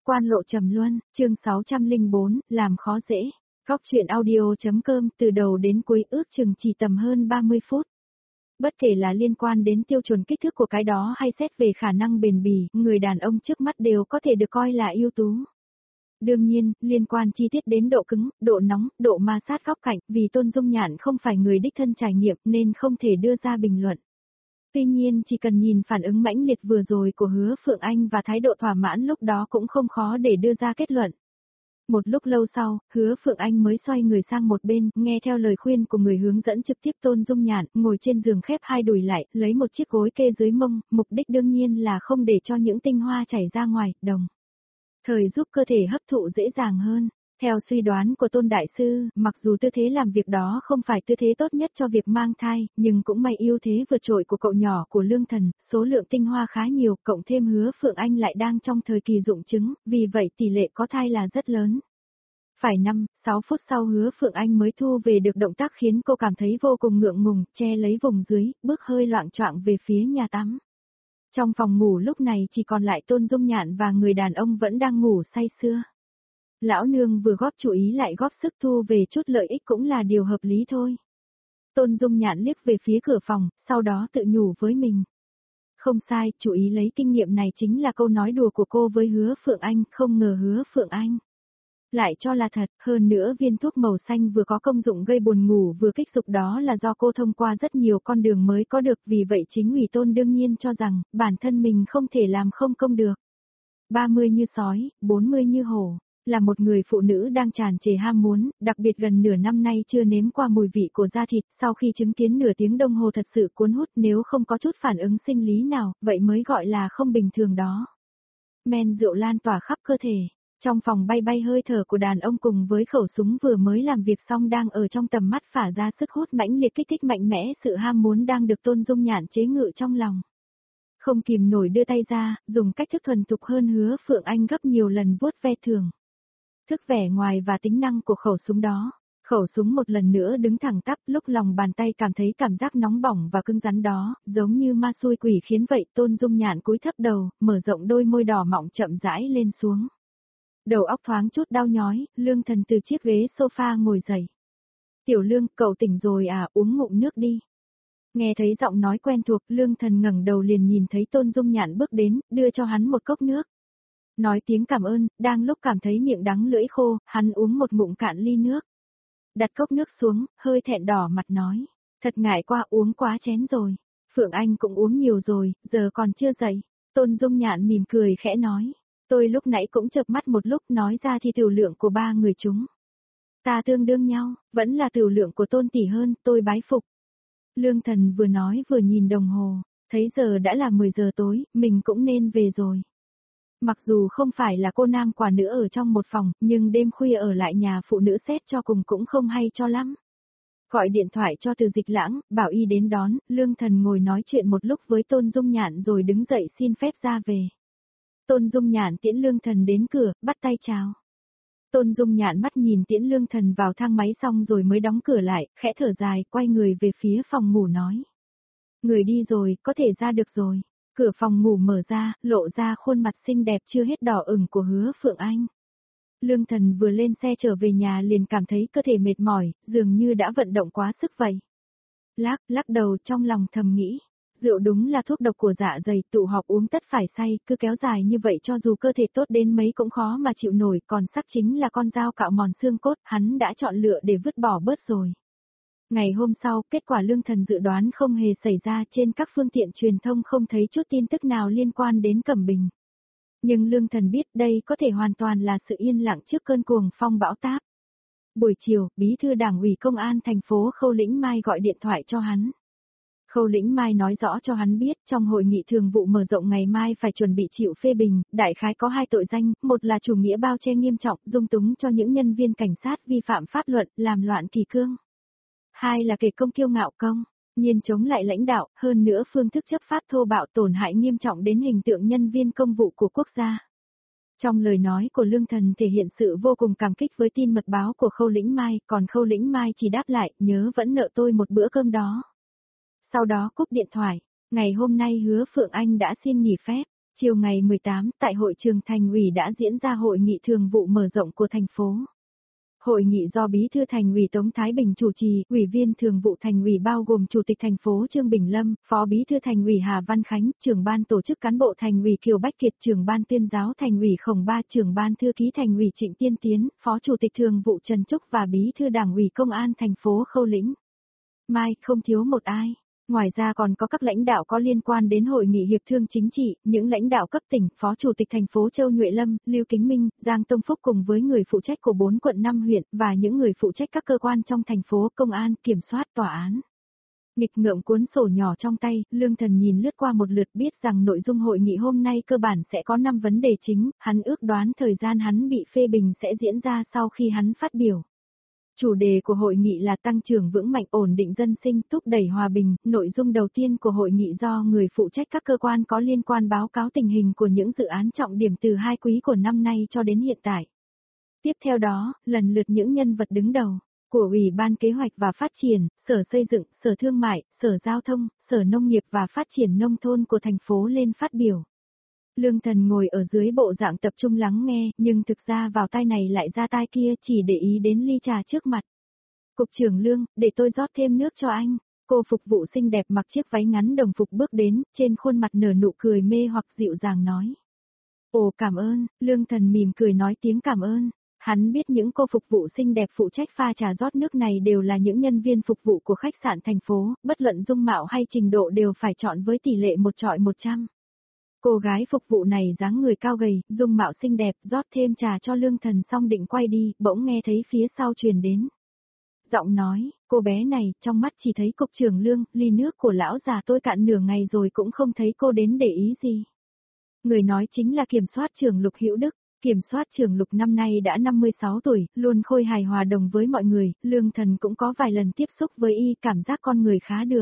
Quan lộ trầm luân, chương 604, làm khó dễ. Góc chuyện audio.com từ đầu đến cuối ước chừng chỉ tầm hơn 30 phút. Bất kể là liên quan đến tiêu chuẩn kích thước của cái đó hay xét về khả năng bền bỉ, người đàn ông trước mắt đều có thể được coi là ưu tú. Đương nhiên, liên quan chi tiết đến độ cứng, độ nóng, độ ma sát góc cạnh, vì Tôn Dung Nhạn không phải người đích thân trải nghiệm nên không thể đưa ra bình luận. Tuy nhiên chỉ cần nhìn phản ứng mãnh liệt vừa rồi của Hứa Phượng Anh và thái độ thỏa mãn lúc đó cũng không khó để đưa ra kết luận. Một lúc lâu sau, Hứa Phượng Anh mới xoay người sang một bên, nghe theo lời khuyên của người hướng dẫn trực tiếp Tôn Dung Nhạn, ngồi trên giường khép hai đùi lại, lấy một chiếc gối kê dưới mông, mục đích đương nhiên là không để cho những tinh hoa chảy ra ngoài, đồng thời giúp cơ thể hấp thụ dễ dàng hơn. Theo suy đoán của Tôn Đại Sư, mặc dù tư thế làm việc đó không phải tư thế tốt nhất cho việc mang thai, nhưng cũng may ưu thế vượt trội của cậu nhỏ của Lương Thần, số lượng tinh hoa khá nhiều, cộng thêm Hứa Phượng Anh lại đang trong thời kỳ rụng trứng, vì vậy tỷ lệ có thai là rất lớn. Phải 5-6 phút sau Hứa Phượng Anh mới thu về được động tác khiến cô cảm thấy vô cùng ngượng ngùng, che lấy vùng dưới, bước hơi loạng choạng về phía nhà tắm. Trong phòng ngủ lúc này chỉ còn lại Tôn Dung Nhạn và người đàn ông vẫn đang ngủ say sưa. Lão nương vừa góp chủ ý lại góp sức thu về chút lợi ích cũng là điều hợp lý thôi. Tôn Dung Nhạn liếc về phía cửa phòng, sau đó tự nhủ với mình. Không sai, chủ ý lấy kinh nghiệm này chính là câu nói đùa của cô với Hứa Phượng Anh, không ngờ Hứa Phượng Anh lại cho là thật, hơn nữa viên thuốc màu xanh vừa có công dụng gây buồn ngủ vừa kích dục đó là do cô thông qua rất nhiều con đường mới có được, vì vậy chính ủy Tôn đương nhiên cho rằng, bản thân mình không thể làm không công được. 30 như sói, 40 như hổ. Là một người phụ nữ đang tràn trề ham muốn, đặc biệt gần nửa năm nay chưa nếm qua mùi vị của da thịt, sau khi chứng kiến nửa tiếng đồng hồ thật sự cuốn hút, nếu không có chút phản ứng sinh lý nào, vậy mới gọi là không bình thường đó. Men rượu lan tỏa khắp cơ thể, trong phòng bay bay hơi thở của đàn ông cùng với khẩu súng vừa mới làm việc xong đang ở trong tầm mắt phả ra sức hút mãnh liệt kích thích mạnh mẽ, sự ham muốn đang được Tôn Dung Nhạn chế ngự trong lòng. Không kìm nổi đưa tay ra, dùng cách thức thuần thục hơn Hứa Phượng Anh gấp nhiều lần vuốt ve thường. Thức vẻ ngoài và tính năng của khẩu súng đó. Khẩu súng một lần nữa đứng thẳng tắp, lúc lòng bàn tay cảm thấy cảm giác nóng bỏng và cứng rắn đó, giống như ma xui quỷ khiến vậy. Tôn Dung Nhạn cúi thấp đầu, mở rộng đôi môi đỏ mọng chậm rãi lên xuống. Đầu óc thoáng chút đau nhói, Lương Thần từ chiếc ghế sofa ngồi dậy. Tiểu Lương, cậu tỉnh rồi à, uống ngụm nước đi. Nghe thấy giọng nói quen thuộc, Lương Thần ngẩng đầu liền nhìn thấy Tôn Dung Nhạn bước đến, đưa cho hắn một cốc nước. Nói tiếng cảm ơn, đang lúc cảm thấy miệng đắng lưỡi khô, hắn uống một ngụm cạn ly nước. Đặt cốc nước xuống, hơi thẹn đỏ mặt nói. Thật ngại qua, uống quá chén rồi. Phượng Anh cũng uống nhiều rồi, giờ còn chưa dậy. Tôn Dung Nhạn mỉm cười khẽ nói. Tôi lúc nãy cũng chợp mắt một lúc, nói ra thì tiểu lượng của ba người chúng ta tương đương nhau, vẫn là tiểu lượng của Tôn tỷ hơn, tôi bái phục. Lương Thần vừa nói vừa nhìn đồng hồ, thấy giờ đã là 10 giờ tối, mình cũng nên về rồi. Mặc dù không phải là cô nam quả nữ ở trong một phòng, nhưng đêm khuya ở lại nhà phụ nữ xét cho cùng cũng không hay cho lắm. Gọi điện thoại cho Từ Dịch Lãng, bảo y đến đón, Lương Thần ngồi nói chuyện một lúc với Tôn Dung Nhạn rồi đứng dậy xin phép ra về. Tôn Dung Nhạn tiễn Lương Thần đến cửa, bắt tay chào. Tôn Dung Nhạn mắt nhìn tiễn Lương Thần vào thang máy xong rồi mới đóng cửa lại, khẽ thở dài, quay người về phía phòng ngủ nói. Người đi rồi, có thể ra được rồi. Cửa phòng ngủ mở ra, lộ ra khuôn mặt xinh đẹp chưa hết đỏ ửng của Hứa Phượng Anh. Lương Thần vừa lên xe trở về nhà liền cảm thấy cơ thể mệt mỏi, dường như đã vận động quá sức vậy. Lắc đầu trong lòng thầm nghĩ, rượu đúng là thuốc độc của dạ dày, tụ họp uống tất phải say, cứ kéo dài như vậy cho dù cơ thể tốt đến mấy cũng khó mà chịu nổi, còn sắc chính là con dao cạo mòn xương cốt, hắn đã chọn lựa để vứt bỏ bớt rồi. Ngày hôm sau, kết quả Lương Thần dự đoán không hề xảy ra, trên các phương tiện truyền thông không thấy chút tin tức nào liên quan đến Cẩm Bình. Nhưng Lương Thần biết đây có thể hoàn toàn là sự yên lặng trước cơn cuồng phong bão táp. Buổi chiều, Bí thư Đảng ủy Công an thành phố Khâu Lĩnh Mai gọi điện thoại cho hắn. Khâu Lĩnh Mai nói rõ cho hắn biết trong hội nghị thường vụ mở rộng ngày mai phải chuẩn bị chịu phê bình, đại khái có 2 tội danh, một là chủ nghĩa bao che nghiêm trọng, dung túng cho những nhân viên cảnh sát vi phạm pháp luật, làm loạn kỷ cương. 2 là kể công kiêu ngạo công, nhiên chống lại lãnh đạo, hơn nữa phương thức chấp pháp thô bạo tổn hại nghiêm trọng đến hình tượng nhân viên công vụ của quốc gia. Trong lời nói của Lương Thần thể hiện sự vô cùng cảm kích với tin mật báo của Khâu Lĩnh Mai, còn Khâu Lĩnh Mai chỉ đáp lại, nhớ vẫn nợ tôi một bữa cơm đó. Sau đó cúp điện thoại, ngày hôm nay Hứa Phượng Anh đã xin nghỉ phép, Chiều ngày 18, tại hội trường thành ủy đã diễn ra hội nghị thường vụ mở rộng của thành phố. Hội nghị do Bí thư Thành ủy Tống Thái Bình chủ trì, Ủy viên Thường vụ Thành ủy bao gồm Chủ tịch thành phố Trương Bình Lâm, Phó Bí thư Thành ủy Hà Văn Khánh, Trưởng ban Tổ chức Cán bộ Thành ủy Kiều Bách Kiệt, Trưởng ban Tuyên giáo Thành ủy Khổng Ba, Trưởng ban Thư ký Thành ủy Trịnh Tiên Tiến, Phó Chủ tịch Thường vụ Trần Trúc và Bí thư Đảng ủy Công an thành phố Khâu Lĩnh. Mai, không thiếu một ai. Ngoài ra còn có các lãnh đạo có liên quan đến hội nghị hiệp thương chính trị, những lãnh đạo cấp tỉnh, Phó Chủ tịch thành phố Châu Nhuệ Lâm, Lưu Kính Minh, Giang Tông Phúc cùng với người phụ trách của 4 quận 5 huyện và những người phụ trách các cơ quan trong thành phố, công an, kiểm soát, tòa án. Nghịch ngợm cuốn sổ nhỏ trong tay, Lương Thần nhìn lướt qua một lượt biết rằng nội dung hội nghị hôm nay cơ bản sẽ có 5 vấn đề chính, hắn ước đoán thời gian hắn bị phê bình sẽ diễn ra sau khi hắn phát biểu. Chủ đề của hội nghị là tăng trưởng vững mạnh ổn định dân sinh, thúc đẩy hòa bình. Nội dung đầu tiên của hội nghị do người phụ trách các cơ quan có liên quan báo cáo tình hình của những dự án trọng điểm từ 2 quý của năm nay cho đến hiện tại. Tiếp theo đó, lần lượt những nhân vật đứng đầu của Ủy ban Kế hoạch và Phát triển, Sở Xây dựng, Sở Thương mại, Sở Giao thông, Sở Nông nghiệp và Phát triển Nông thôn của thành phố lên phát biểu. Lương Thần ngồi ở dưới bộ dạng tập trung lắng nghe, nhưng thực ra vào tai này lại ra tai kia, chỉ để ý đến ly trà trước mặt. Cục trưởng Lương, để tôi rót thêm nước cho anh. Cô phục vụ xinh đẹp mặc chiếc váy ngắn đồng phục bước đến, trên khuôn mặt nở nụ cười mê hoặc dịu dàng nói. Ồ cảm ơn, Lương Thần mỉm cười nói tiếng cảm ơn. Hắn biết những cô phục vụ xinh đẹp phụ trách pha trà rót nước này đều là những nhân viên phục vụ của khách sạn thành phố, bất luận dung mạo hay trình độ đều phải chọn với tỷ lệ 1:100. Cô gái phục vụ này dáng người cao gầy, dung mạo xinh đẹp, rót thêm trà cho Lương Thần xong định quay đi, bỗng nghe thấy phía sau truyền đến. Giọng nói, cô bé này, trong mắt chỉ thấy cục trưởng Lương, ly nước của lão già tôi cạn nửa ngày rồi cũng không thấy cô đến để ý gì. Người nói chính là kiểm soát trưởng Lục Hữu Đức. Kiểm soát trưởng Lục năm nay đã 56 tuổi, luôn khôi hài hòa đồng với mọi người, Lương Thần cũng có vài lần tiếp xúc với y, cảm giác con người khá được.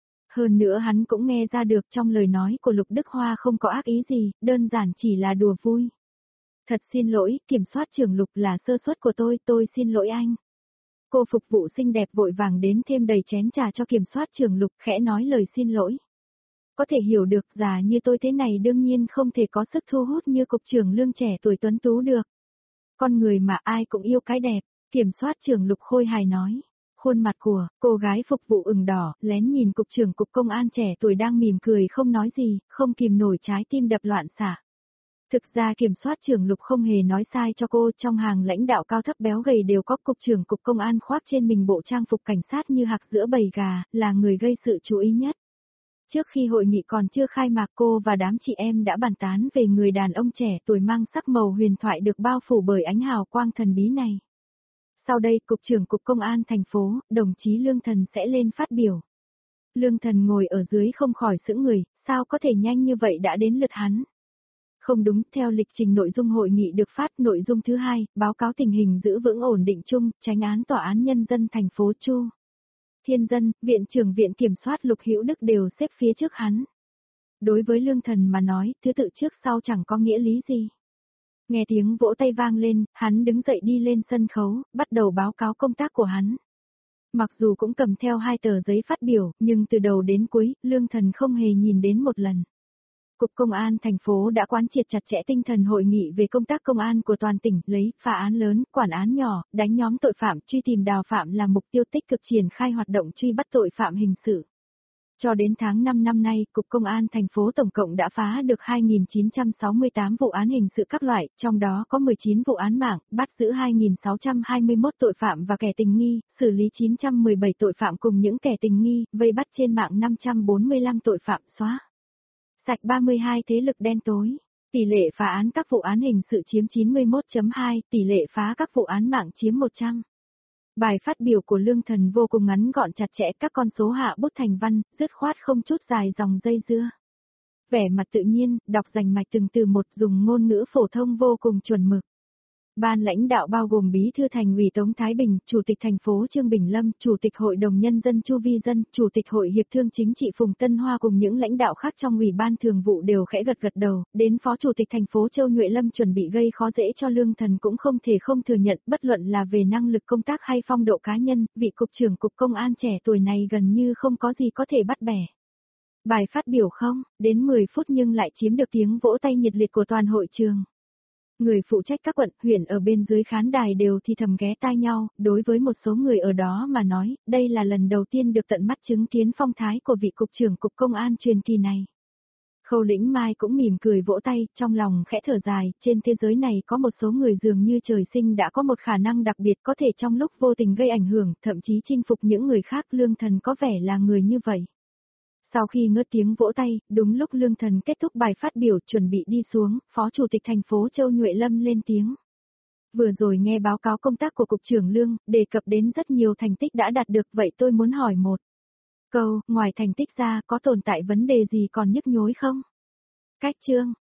Hơn nữa hắn cũng nghe ra được trong lời nói của Lục Đức Hoa không có ác ý gì, đơn giản chỉ là đùa vui. Thật xin lỗi, kiểm soát trưởng Lục là sơ suất của tôi xin lỗi anh. Cô phục vụ xinh đẹp vội vàng đến thêm đầy chén trà cho kiểm soát trưởng Lục, khẽ nói lời xin lỗi. Có thể hiểu được, già như tôi thế này đương nhiên không thể có sức thu hút như cục trưởng Lương trẻ tuổi tuấn tú được. Con người mà ai cũng yêu cái đẹp, kiểm soát trưởng Lục khôi hài nói. Khuôn mặt của cô gái phục vụ ửng đỏ, lén nhìn cục trưởng cục công an trẻ tuổi đang mỉm cười không nói gì, không kìm nổi trái tim đập loạn xạ. Thực ra kiểm soát trưởng Lục không hề nói sai cho cô, trong hàng lãnh đạo cao thấp béo gầy đều có cục trưởng cục công an khoác trên mình bộ trang phục cảnh sát như hạc giữa bầy gà, là người gây sự chú ý nhất. Trước khi hội nghị còn chưa khai mạc, cô và đám chị em đã bàn tán về người đàn ông trẻ tuổi mang sắc màu huyền thoại được bao phủ bởi ánh hào quang thần bí này. Sau đây, Cục trưởng Cục Công an thành phố, đồng chí Lương Thần sẽ lên phát biểu. Lương Thần ngồi ở dưới không khỏi sững người, sao có thể nhanh như vậy đã đến lượt hắn. Không đúng, theo lịch trình nội dung hội nghị được phát, nội dung thứ 2, báo cáo tình hình giữ vững ổn định chung, Chánh án Tòa án Nhân dân thành phố Chu Thiên Dân, Viện trưởng Viện Kiểm soát Lục Hữu Đức đều xếp phía trước hắn. Đối với Lương Thần mà nói, thứ tự trước sau chẳng có nghĩa lý gì. Nghe tiếng vỗ tay vang lên, hắn đứng dậy đi lên sân khấu, bắt đầu báo cáo công tác của hắn. Mặc dù cũng cầm theo 2 tờ giấy phát biểu, nhưng từ đầu đến cuối, Lương Thần không hề nhìn đến một lần. Cục Công an thành phố đã quán triệt chặt chẽ tinh thần hội nghị về công tác công an của toàn tỉnh, lấy phá án lớn, quản án nhỏ, đánh nhóm tội phạm, truy tìm đào phạm là mục tiêu tích cực triển khai hoạt động truy bắt tội phạm hình sự. Cho đến tháng 5 năm nay, Cục Công an thành phố tổng cộng đã phá được 2.968 vụ án hình sự các loại, trong đó có 19 vụ án mạng, bắt giữ 2.621 tội phạm và kẻ tình nghi, xử lý 917 tội phạm cùng những kẻ tình nghi, vây bắt trên mạng 545 tội phạm, xóa sạch 32 thế lực đen tối. Tỷ lệ phá án các vụ án hình sự chiếm 91.2, tỷ lệ phá các vụ án mạng chiếm 100. Bài phát biểu của Lương Thần vô cùng ngắn gọn chặt chẽ, các con số hạ bút thành văn, dứt khoát không chút dài dòng dây dưa. Vẻ mặt tự nhiên, đọc rành mạch từng từ một, dùng ngôn ngữ phổ thông vô cùng chuẩn mực. Ban lãnh đạo bao gồm Bí thư Thành ủy Tống Thái Bình, Chủ tịch thành phố Trương Bình Lâm, Chủ tịch Hội đồng Nhân dân Chu Vi Dân, Chủ tịch Hội Hiệp thương Chính trị Phùng Tân Hoa cùng những lãnh đạo khác trong Ủy ban Thường vụ đều khẽ gật gật đầu, đến Phó Chủ tịch thành phố Châu Nhuệ Lâm chuẩn bị gây khó dễ cho Lương Thần cũng không thể không thừa nhận, bất luận là về năng lực công tác hay phong độ cá nhân, vị Cục trưởng Cục Công an trẻ tuổi này gần như không có gì có thể bắt bẻ. Bài phát biểu không, đến 10 phút nhưng lại chiếm được tiếng vỗ tay nhiệt liệt của toàn hội trường. Người phụ trách các quận, huyện ở bên dưới khán đài đều thì thầm ghé tai nhau, đối với một số người ở đó mà nói, đây là lần đầu tiên được tận mắt chứng kiến phong thái của vị cục trưởng cục công an truyền kỳ này. Khâu Lĩnh Mai cũng mỉm cười vỗ tay, trong lòng khẽ thở dài, trên thế giới này có một số người dường như trời sinh đã có một khả năng đặc biệt có thể trong lúc vô tình gây ảnh hưởng, thậm chí chinh phục những người khác. Lương Thần có vẻ là người như vậy. Sau khi ngớt tiếng vỗ tay, đúng lúc Lương Thần kết thúc bài phát biểu chuẩn bị đi xuống, Phó Chủ tịch thành phố Châu Nhuệ Lâm lên tiếng. Vừa rồi nghe báo cáo công tác của Cục trưởng Lương, đề cập đến rất nhiều thành tích đã đạt được, vậy tôi muốn hỏi một câu, ngoài thành tích ra có tồn tại vấn đề gì còn nhức nhối không? Cách chương,